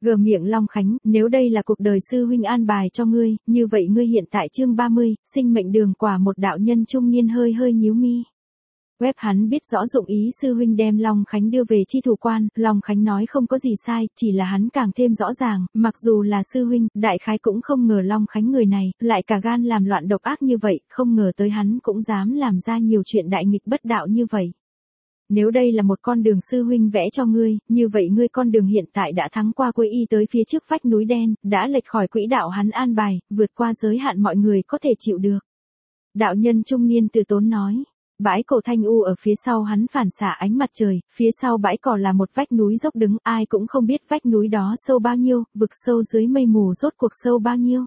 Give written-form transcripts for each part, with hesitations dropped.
Gờ miệng Long Khánh, nếu đây là cuộc đời sư huynh an bài cho ngươi, như vậy ngươi hiện tại chương 30, sinh mệnh đường quả một đạo nhân trung niên hơi hơi nhíu mi. Web hắn biết rõ dụng ý sư huynh đem Long Khánh đưa về chi thủ quan, Long Khánh nói không có gì sai, chỉ là hắn càng thêm rõ ràng, mặc dù là sư huynh, đại khái cũng không ngờ Long Khánh người này, lại cả gan làm loạn độc ác như vậy, không ngờ tới hắn cũng dám làm ra nhiều chuyện đại nghịch bất đạo như vậy. Nếu đây là một con đường sư huynh vẽ cho ngươi, như vậy ngươi con đường hiện tại đã thắng qua Quế Y tới phía trước vách núi đen, đã lệch khỏi quỹ đạo hắn an bài, vượt qua giới hạn mọi người có thể chịu được. Đạo nhân trung niên từ tốn nói. Bãi cổ thanh u ở phía sau hắn phản xạ ánh mặt trời, phía sau bãi cỏ là một vách núi dốc đứng, ai cũng không biết vách núi đó sâu bao nhiêu, vực sâu dưới mây mù rốt cuộc sâu bao nhiêu.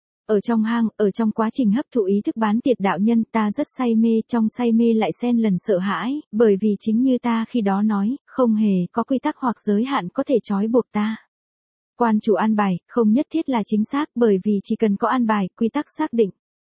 Ở trong hang, ở trong quá trình hấp thụ ý thức bán tiệt đạo nhân ta rất say mê, trong say mê lại xen lần sợ hãi, bởi vì chính như ta khi đó nói, không hề có quy tắc hoặc giới hạn có thể trói buộc ta. Quan chủ an bài, không nhất thiết là chính xác, bởi vì chỉ cần có an bài, quy tắc xác định.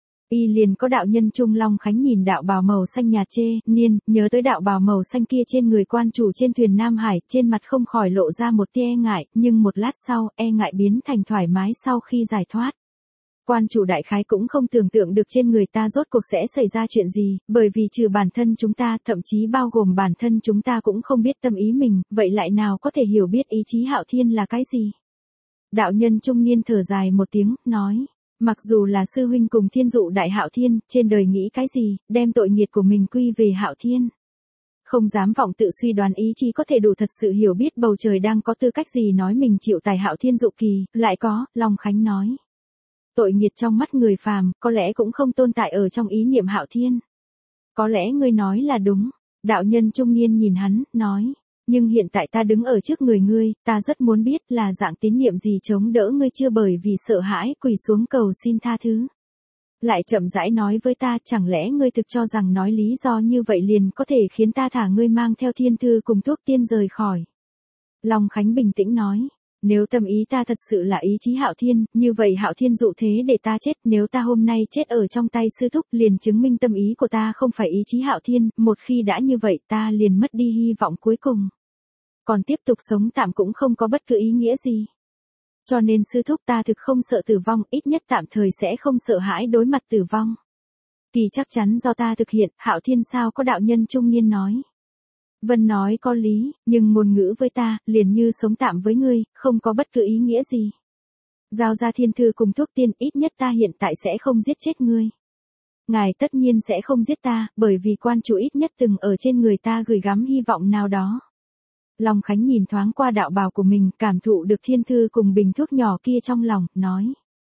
Y liền có đạo nhân Trung Long Khánh nhìn đạo bào màu xanh nhạt niên, nhớ tới đạo bào màu xanh kia trên người quan chủ trên thuyền Nam Hải, trên mặt không khỏi lộ ra một tia e ngại, nhưng một lát sau, e ngại biến thành thoải mái sau khi giải thoát. Quan chủ đại khái cũng không tưởng tượng được trên người ta rốt cuộc sẽ xảy ra chuyện gì, bởi vì trừ bản thân chúng ta, thậm chí bao gồm bản thân chúng ta cũng không biết tâm ý mình, vậy lại nào có thể hiểu biết ý chí Hạo Thiên là cái gì. Đạo nhân trung niên thở dài một tiếng, nói. Mặc dù là sư huynh cùng thiên dụ đại Hạo Thiên, trên đời nghĩ cái gì, đem tội nghiệt của mình quy về Hạo Thiên. Không dám vọng tự suy đoán ý chí có thể đủ thật sự hiểu biết bầu trời đang có tư cách gì nói mình chịu tài Hạo Thiên dụ kỳ, lại có, Long Khánh nói. Tội nghiệt trong mắt người phàm, có lẽ cũng không tồn tại ở trong ý niệm Hạo Thiên. Có lẽ ngươi nói là đúng, đạo nhân trung niên nhìn hắn, nói. Nhưng hiện tại ta đứng ở trước người ngươi, ta rất muốn biết là dạng tín niệm gì chống đỡ ngươi chưa bởi vì sợ hãi quỳ xuống cầu xin tha thứ. Lại chậm rãi nói với ta, chẳng lẽ ngươi thực cho rằng nói lý do như vậy liền có thể khiến ta thả ngươi mang theo thiên thư cùng thuốc tiên rời khỏi. Long Khánh bình tĩnh nói, nếu tâm ý ta thật sự là ý chí Hạo Thiên, như vậy Hạo Thiên dụ thế để ta chết, nếu ta hôm nay chết ở trong tay sư thúc liền chứng minh tâm ý của ta không phải ý chí Hạo Thiên, một khi đã như vậy ta liền mất đi hy vọng cuối cùng. Còn tiếp tục sống tạm cũng không có bất cứ ý nghĩa gì. Cho nên sư thúc ta thực không sợ tử vong, ít nhất tạm thời sẽ không sợ hãi đối mặt tử vong. Kỳ chắc chắn do ta thực hiện, Hạo Thiên sao có đạo nhân trung niên nói. Vân nói có lý, nhưng ngôn ngữ với ta, liền như sống tạm với ngươi, không có bất cứ ý nghĩa gì. Giao ra thiên thư cùng thuốc tiên, ít nhất ta hiện tại sẽ không giết chết ngươi. Ngài tất nhiên sẽ không giết ta, bởi vì quan chủ ít nhất từng ở trên người ta gửi gắm hy vọng nào đó. Long Khánh nhìn thoáng qua đạo bào của mình, cảm thụ được thiên thư cùng bình thuốc nhỏ kia trong lòng, nói.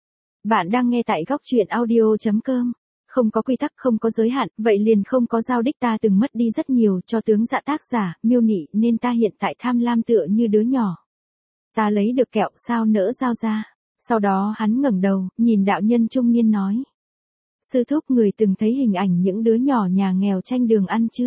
Bạn đang nghe tại góc truyện audio.com. Không có quy tắc, không có giới hạn, vậy liền không có giao đích, ta từng mất đi rất nhiều cho tướng dạ tác giả, miêu nị, nên ta hiện tại tham lam tựa như đứa nhỏ. Ta lấy được kẹo sao nỡ giao ra. Sau đó hắn ngẩng đầu, nhìn đạo nhân trung niên nói. Sư thúc, người từng thấy hình ảnh những đứa nhỏ nhà nghèo tranh đường ăn chưa?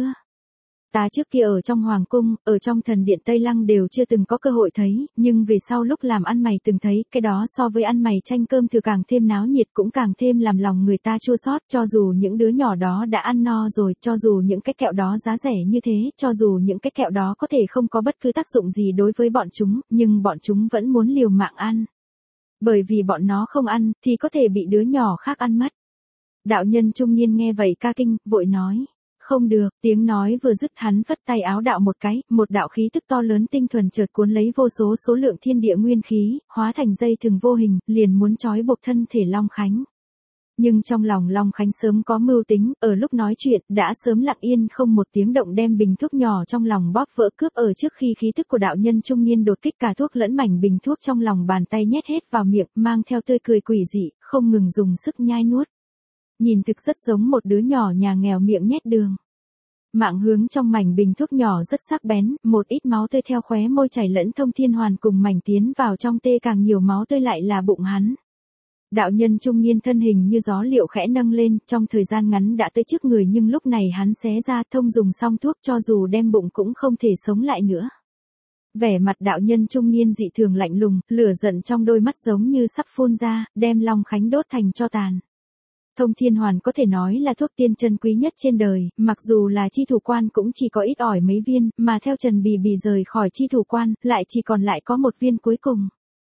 Ta trước kia ở trong Hoàng Cung, ở trong thần điện Tây Lăng đều chưa từng có cơ hội thấy, nhưng về sau lúc làm ăn mày từng thấy, cái đó so với ăn mày tranh cơm thừa càng thêm náo nhiệt cũng càng thêm làm lòng người ta chua xót, cho dù những đứa nhỏ đó đã ăn no rồi, cho dù những cái kẹo đó giá rẻ như thế, cho dù những cái kẹo đó có thể không có bất cứ tác dụng gì đối với bọn chúng, nhưng bọn chúng vẫn muốn liều mạng ăn. Bởi vì bọn nó không ăn, thì có thể bị đứa nhỏ khác ăn mất. Đạo nhân trung niên nghe vậy ca kinh, vội nói. Không được, tiếng nói vừa dứt hắn phất tay áo đạo một cái, một đạo khí tức to lớn tinh thuần chợt cuốn lấy vô số số lượng thiên địa nguyên khí, hóa thành dây thừng vô hình, liền muốn trói buộc thân thể Long Khánh. Nhưng trong lòng Long Khánh sớm có mưu tính, ở lúc nói chuyện, đã sớm lặng yên không một tiếng động đem bình thuốc nhỏ trong lòng bóp vỡ cướp ở trước khi khí tức của đạo nhân trung niên đột kích cả thuốc lẫn mảnh bình thuốc trong lòng bàn tay nhét hết vào miệng, mang theo tươi cười quỷ dị, không ngừng dùng sức nhai nuốt. Nhìn thực rất giống một đứa nhỏ nhà nghèo miệng nhét đường. Mạng hướng trong mảnh bình thuốc nhỏ rất sắc bén, một ít máu tươi theo khóe môi chảy lẫn thông thiên hoàn cùng mảnh tiến vào trong tê, càng nhiều máu tươi lại là bụng hắn. Đạo nhân trung niên thân hình như gió liệu khẽ nâng lên, trong thời gian ngắn đã tới trước người, nhưng lúc này hắn xé ra thông dùng xong thuốc, cho dù đem bụng cũng không thể sống lại nữa. Vẻ mặt đạo nhân trung niên dị thường lạnh lùng, lửa giận trong đôi mắt giống như sắp phun ra, đem Long Khánh đốt thành tro tàn. Thông thiên hoàn có thể nói là thuốc tiên chân quý nhất trên đời, mặc dù là chi thủ quan cũng chỉ có ít ỏi mấy viên, mà theo Trần Bì Bì rời khỏi chi thủ quan, lại chỉ còn lại có một viên cuối cùng.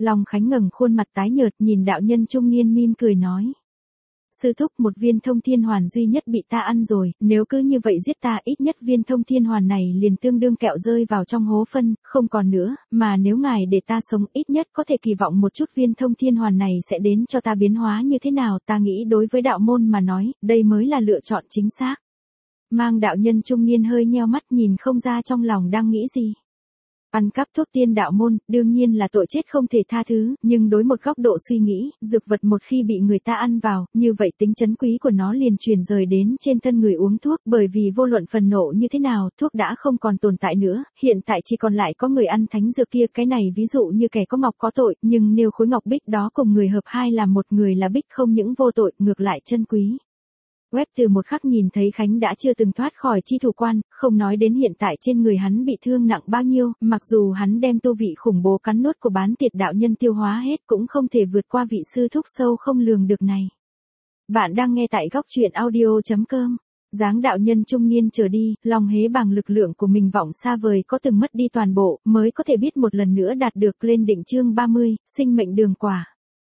Long Khánh ngẩng khuôn mặt tái nhợt nhìn đạo nhân trung niên mỉm cười nói. Sư thúc, một viên thông thiên hoàn duy nhất bị ta ăn rồi, nếu cứ như vậy giết ta ít nhất viên thông thiên hoàn này liền tương đương kẹo rơi vào trong hố phân, không còn nữa, mà nếu ngài để ta sống ít nhất có thể kỳ vọng một chút viên thông thiên hoàn này sẽ đến cho ta biến hóa như thế nào, ta nghĩ đối với đạo môn mà nói, đây mới là lựa chọn chính xác. Mang đạo nhân trung niên hơi nheo mắt nhìn không ra trong lòng đang nghĩ gì. Ăn cắp thuốc tiên đạo môn, đương nhiên là tội chết không thể tha thứ, nhưng đối một góc độ suy nghĩ, dược vật một khi bị người ta ăn vào, như vậy tính trấn quý của nó liền truyền rời đến trên thân người uống thuốc, bởi vì vô luận phần nộ như thế nào, thuốc đã không còn tồn tại nữa, hiện tại chỉ còn lại có người ăn thánh dược kia, cái này ví dụ như kẻ có ngọc có tội, nhưng nếu khối ngọc bích đó cùng người hợp hai là một người là bích không những vô tội, ngược lại chân quý. Web từ một khắc nhìn thấy Khánh đã chưa từng thoát khỏi chi thủ quan, không nói đến hiện tại trên người hắn bị thương nặng bao nhiêu, mặc dù hắn đem tu vị khủng bố cắn nuốt của bán tiệt đạo nhân tiêu hóa hết cũng không thể vượt qua vị sư thúc sâu không lường được này. Bạn đang nghe tại góc truyện audio.com. Dáng đạo nhân trung niên trở đi, lòng hế bằng lực lượng của mình vọng xa vời có từng mất đi toàn bộ, mới có thể biết một lần nữa đạt được lên định chương 30, sinh mệnh đường quả.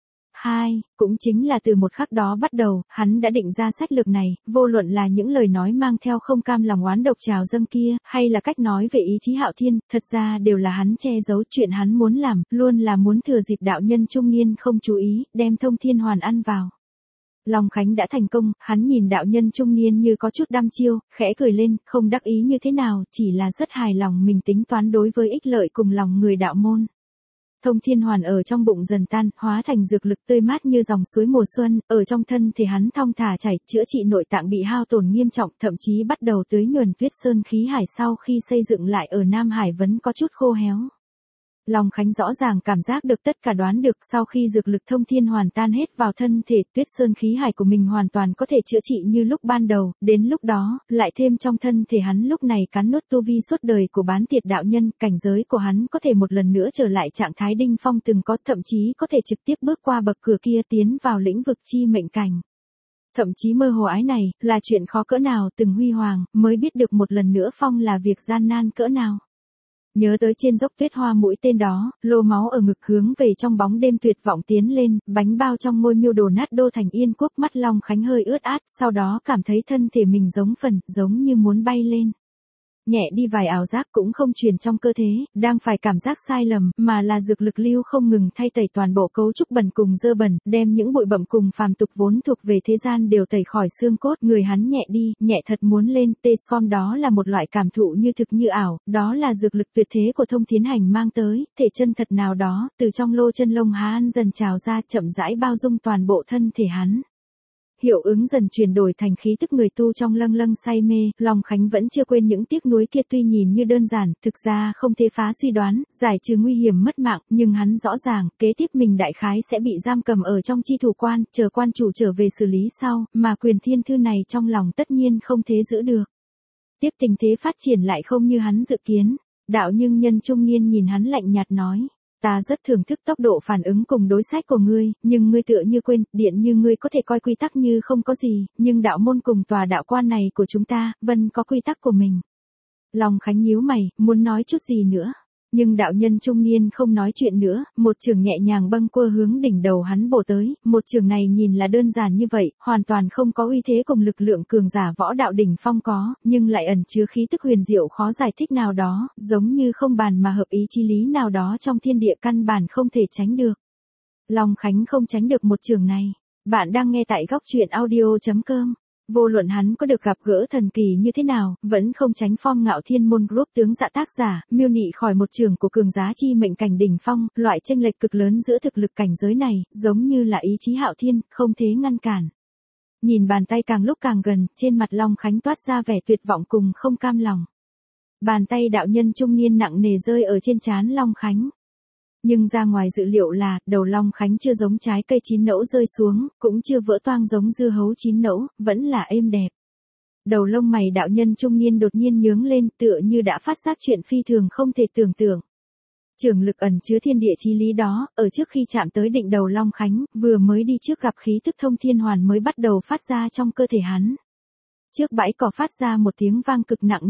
2, cũng chính là từ một khắc đó bắt đầu, hắn đã định ra sách lược này, vô luận là những lời nói mang theo không cam lòng oán độc trào dâng kia, hay là cách nói về ý chí Hạo Thiên, thật ra đều là hắn che giấu chuyện hắn muốn làm, luôn là muốn thừa dịp đạo nhân trung niên không chú ý, đem thông thiên hoàn ăn vào. Long Khánh đã thành công, hắn nhìn đạo nhân trung niên như có chút đăm chiêu, khẽ cười lên, không đắc ý như thế nào, chỉ là rất hài lòng mình tính toán đối với ích lợi cùng lòng người đạo môn. Thông thiên hoàn ở trong bụng dần tan, hóa thành dược lực tươi mát như dòng suối mùa xuân, ở trong thân thể hắn thong thả chảy, chữa trị nội tạng bị hao tổn nghiêm trọng, thậm chí bắt đầu tưới nhuần Tuyết Sơn khí hải sau khi xây dựng lại ở Nam Hải vẫn có chút khô héo. Long Khánh rõ ràng cảm giác được tất cả đoán được sau khi dược lực thông thiên hoàn tan hết vào thân thể Tuyết Sơn khí hải của mình hoàn toàn có thể chữa trị như lúc ban đầu, đến lúc đó, lại thêm trong thân thể hắn lúc này cắn nuốt tu vi suốt đời của bán tiệt đạo nhân, cảnh giới của hắn có thể một lần nữa trở lại trạng thái đỉnh phong từng có, thậm chí có thể trực tiếp bước qua bậc cửa kia tiến vào lĩnh vực chi mệnh cảnh. Thậm chí mơ hồ ái này, là chuyện khó cỡ nào từng huy hoàng, mới biết được một lần nữa phong là việc gian nan cỡ nào. Nhớ tới trên dốc tuyết hoa mũi tên đó, lô máu ở ngực hướng về trong bóng đêm tuyệt vọng tiến lên, bánh bao trong ngôi miêu đổ nát đô thành yên quốc, mắt Long Khánh hơi ướt át, sau đó cảm thấy thân thể mình giống như muốn bay lên. Nhẹ đi vài ảo giác cũng không truyền trong cơ thể, đang phải cảm giác sai lầm, mà là dược lực lưu không ngừng thay tẩy toàn bộ cấu trúc bẩn cùng dơ bẩn, đem những bụi bặm cùng phàm tục vốn thuộc về thế gian đều tẩy khỏi xương cốt, người hắn nhẹ đi, nhẹ thật muốn lên, T-form đó là một loại cảm thụ như thực như ảo, đó là dược lực tuyệt thế của thông thiên hành mang tới, thể chân thật nào đó, từ trong lô chân lông há ăn dần trào ra chậm rãi bao dung toàn bộ thân thể hắn. Hiệu ứng dần chuyển đổi thành khí tức người tu trong lâng lâng say mê, Long Khánh vẫn chưa quên những tiếc nuối kia tuy nhìn như đơn giản, thực ra không thể phá suy đoán, giải trừ nguy hiểm mất mạng, nhưng hắn rõ ràng, kế tiếp mình đại khái sẽ bị giam cầm ở trong chi thủ quan, chờ quan chủ trở về xử lý sau, mà quyền thiên thư này trong lòng tất nhiên không thể giữ được. Tiếp tình thế phát triển lại không như hắn dự kiến, đạo nhưng nhân trung niên nhìn hắn lạnh nhạt nói. Ta rất thưởng thức tốc độ phản ứng cùng đối sách của ngươi, nhưng ngươi tựa như quên, điện như ngươi có thể coi quy tắc như không có gì, nhưng đạo môn cùng tòa đạo quan này của chúng ta, vẫn có quy tắc của mình. Long Khánh nhíu mày, muốn nói chút gì nữa. Nhưng đạo nhân trung niên không nói chuyện nữa, một chưởng nhẹ nhàng bâng quơ hướng đỉnh đầu hắn bổ tới, một chưởng này nhìn là đơn giản như vậy, hoàn toàn không có uy thế cùng lực lượng cường giả võ đạo đỉnh phong có, nhưng lại ẩn chứa khí tức huyền diệu khó giải thích nào đó, giống như không bàn mà hợp ý chí lý nào đó trong thiên địa căn bản không thể tránh được. Long Khánh không tránh được một chưởng này. Bạn đang nghe tại góc truyện audio.com. Vô luận hắn có được gặp gỡ thần kỳ như thế nào, vẫn không tránh Phong Ngạo Thiên Môn Group tướng dạ tác giả, miêu nị khỏi một trường của cường giá chi mệnh cảnh đỉnh phong, loại chênh lệch cực lớn giữa thực lực cảnh giới này, giống như là ý chí Hạo Thiên, không thể ngăn cản. Nhìn bàn tay càng lúc càng gần, trên mặt Long Khánh toát ra vẻ tuyệt vọng cùng không cam lòng. Bàn tay đạo nhân trung niên nặng nề rơi ở trên trán Long Khánh. Nhưng ra ngoài dự liệu là, đầu Long Khánh chưa giống trái cây chín nẫu rơi xuống, cũng chưa vỡ toang giống dưa hấu chín nẫu, vẫn là êm đẹp. Đầu lông mày đạo nhân trung niên đột nhiên nhướng lên, tựa như đã phát giác chuyện phi thường không thể tưởng tượng. Trường lực ẩn chứa thiên địa chí lý đó, ở trước khi chạm tới đỉnh đầu Long Khánh, vừa mới đi trước gặp khí tức thông thiên hoàn mới bắt đầu phát ra trong cơ thể hắn. Trước bãi cỏ phát ra một tiếng vang cực nặng nề.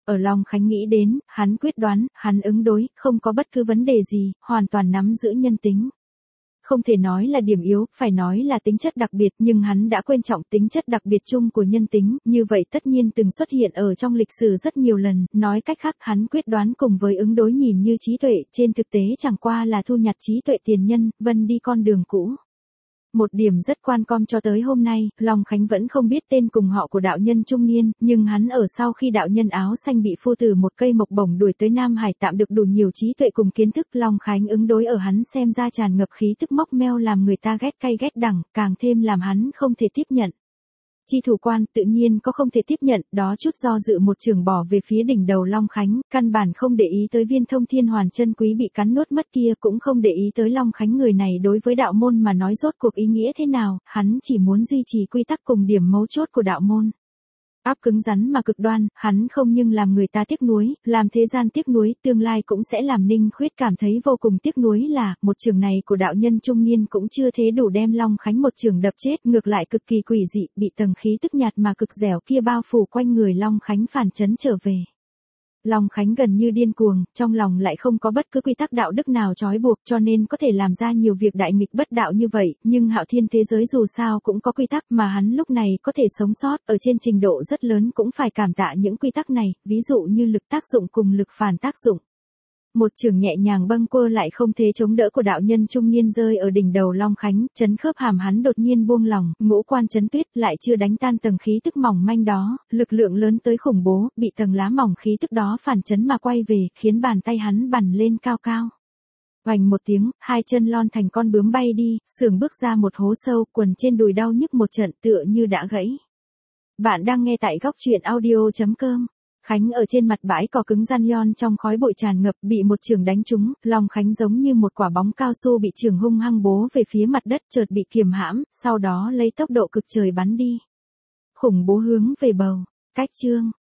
Ở Long Khánh nghĩ đến, hắn quyết đoán, hắn ứng đối, không có bất cứ vấn đề gì, hoàn toàn nắm giữ nhân tính. Không thể nói là điểm yếu, phải nói là tính chất đặc biệt, nhưng hắn đã quên trọng tính chất đặc biệt chung của nhân tính, như vậy tất nhiên từng xuất hiện ở trong lịch sử rất nhiều lần, nói cách khác hắn quyết đoán cùng với ứng đối nhìn như trí tuệ, trên thực tế chẳng qua là thu nhặt trí tuệ tiền nhân, vân đi con đường cũ. Một điểm rất quan com cho tới hôm nay, Long Khánh vẫn không biết tên cùng họ của đạo nhân trung niên, nhưng hắn ở sau khi đạo nhân áo xanh bị phu tử một cây mộc bổng đuổi tới Nam Hải tạm được đủ nhiều trí tuệ cùng kiến thức. Long Khánh ứng đối ở hắn xem ra tràn ngập khí tức móc meo làm người ta ghét cay ghét đắng, càng thêm làm hắn không thể tiếp nhận. Chi thủ quan tự nhiên có không thể tiếp nhận, đó chút do dự một trường bỏ về phía đỉnh đầu Long Khánh, căn bản không để ý tới viên thông thiên hoàn chân quý bị cắn nuốt mất kia, cũng không để ý tới Long Khánh người này đối với đạo môn mà nói rốt cuộc ý nghĩa thế nào, hắn chỉ muốn duy trì quy tắc cùng điểm mấu chốt của đạo môn. Áp cứng rắn mà cực đoan, hắn không nhưng làm người ta tiếc nuối, làm thế gian tiếc nuối, tương lai cũng sẽ làm Ninh Khuyết cảm thấy vô cùng tiếc nuối là, một trường này của đạo nhân trung niên cũng chưa thế đủ đem Long Khánh một trường đập chết, ngược lại cực kỳ quỷ dị, bị tầng khí tức nhạt mà cực dẻo kia bao phủ quanh người Long Khánh phản chấn trở về. Long Khánh gần như điên cuồng, trong lòng lại không có bất cứ quy tắc đạo đức nào trói buộc cho nên có thể làm ra nhiều việc đại nghịch bất đạo như vậy, nhưng hạo thiên thế giới dù sao cũng có quy tắc mà hắn lúc này có thể sống sót, ở trên trình độ rất lớn cũng phải cảm tạ những quy tắc này, ví dụ như lực tác dụng cùng lực phản tác dụng. Một trường nhẹ nhàng bâng quơ lại không thế chống đỡ của đạo nhân trung niên rơi ở đỉnh đầu Long Khánh, chấn khớp hàm hắn đột nhiên buông lỏng, ngũ quan chấn tuyết lại chưa đánh tan tầng khí tức mỏng manh đó, lực lượng lớn tới khủng bố, bị tầng lá mỏng khí tức đó phản chấn mà quay về, khiến bàn tay hắn bằn lên cao cao. Oành một tiếng, hai chân lon thành con bướm bay đi, sườn bước ra một hố sâu, quần trên đùi đau nhức một trận tựa như đã gãy. Bạn đang nghe tại góc truyện audio.com. Khánh ở trên mặt bãi cỏ cứng răn yon trong khói bụi tràn ngập bị một trường đánh trúng, Long Khánh giống như một quả bóng cao su bị trường hung hăng bố về phía mặt đất chợt bị kiềm hãm, sau đó lấy tốc độ cực trời bắn đi. Khủng bố hướng về bầu, cách chương.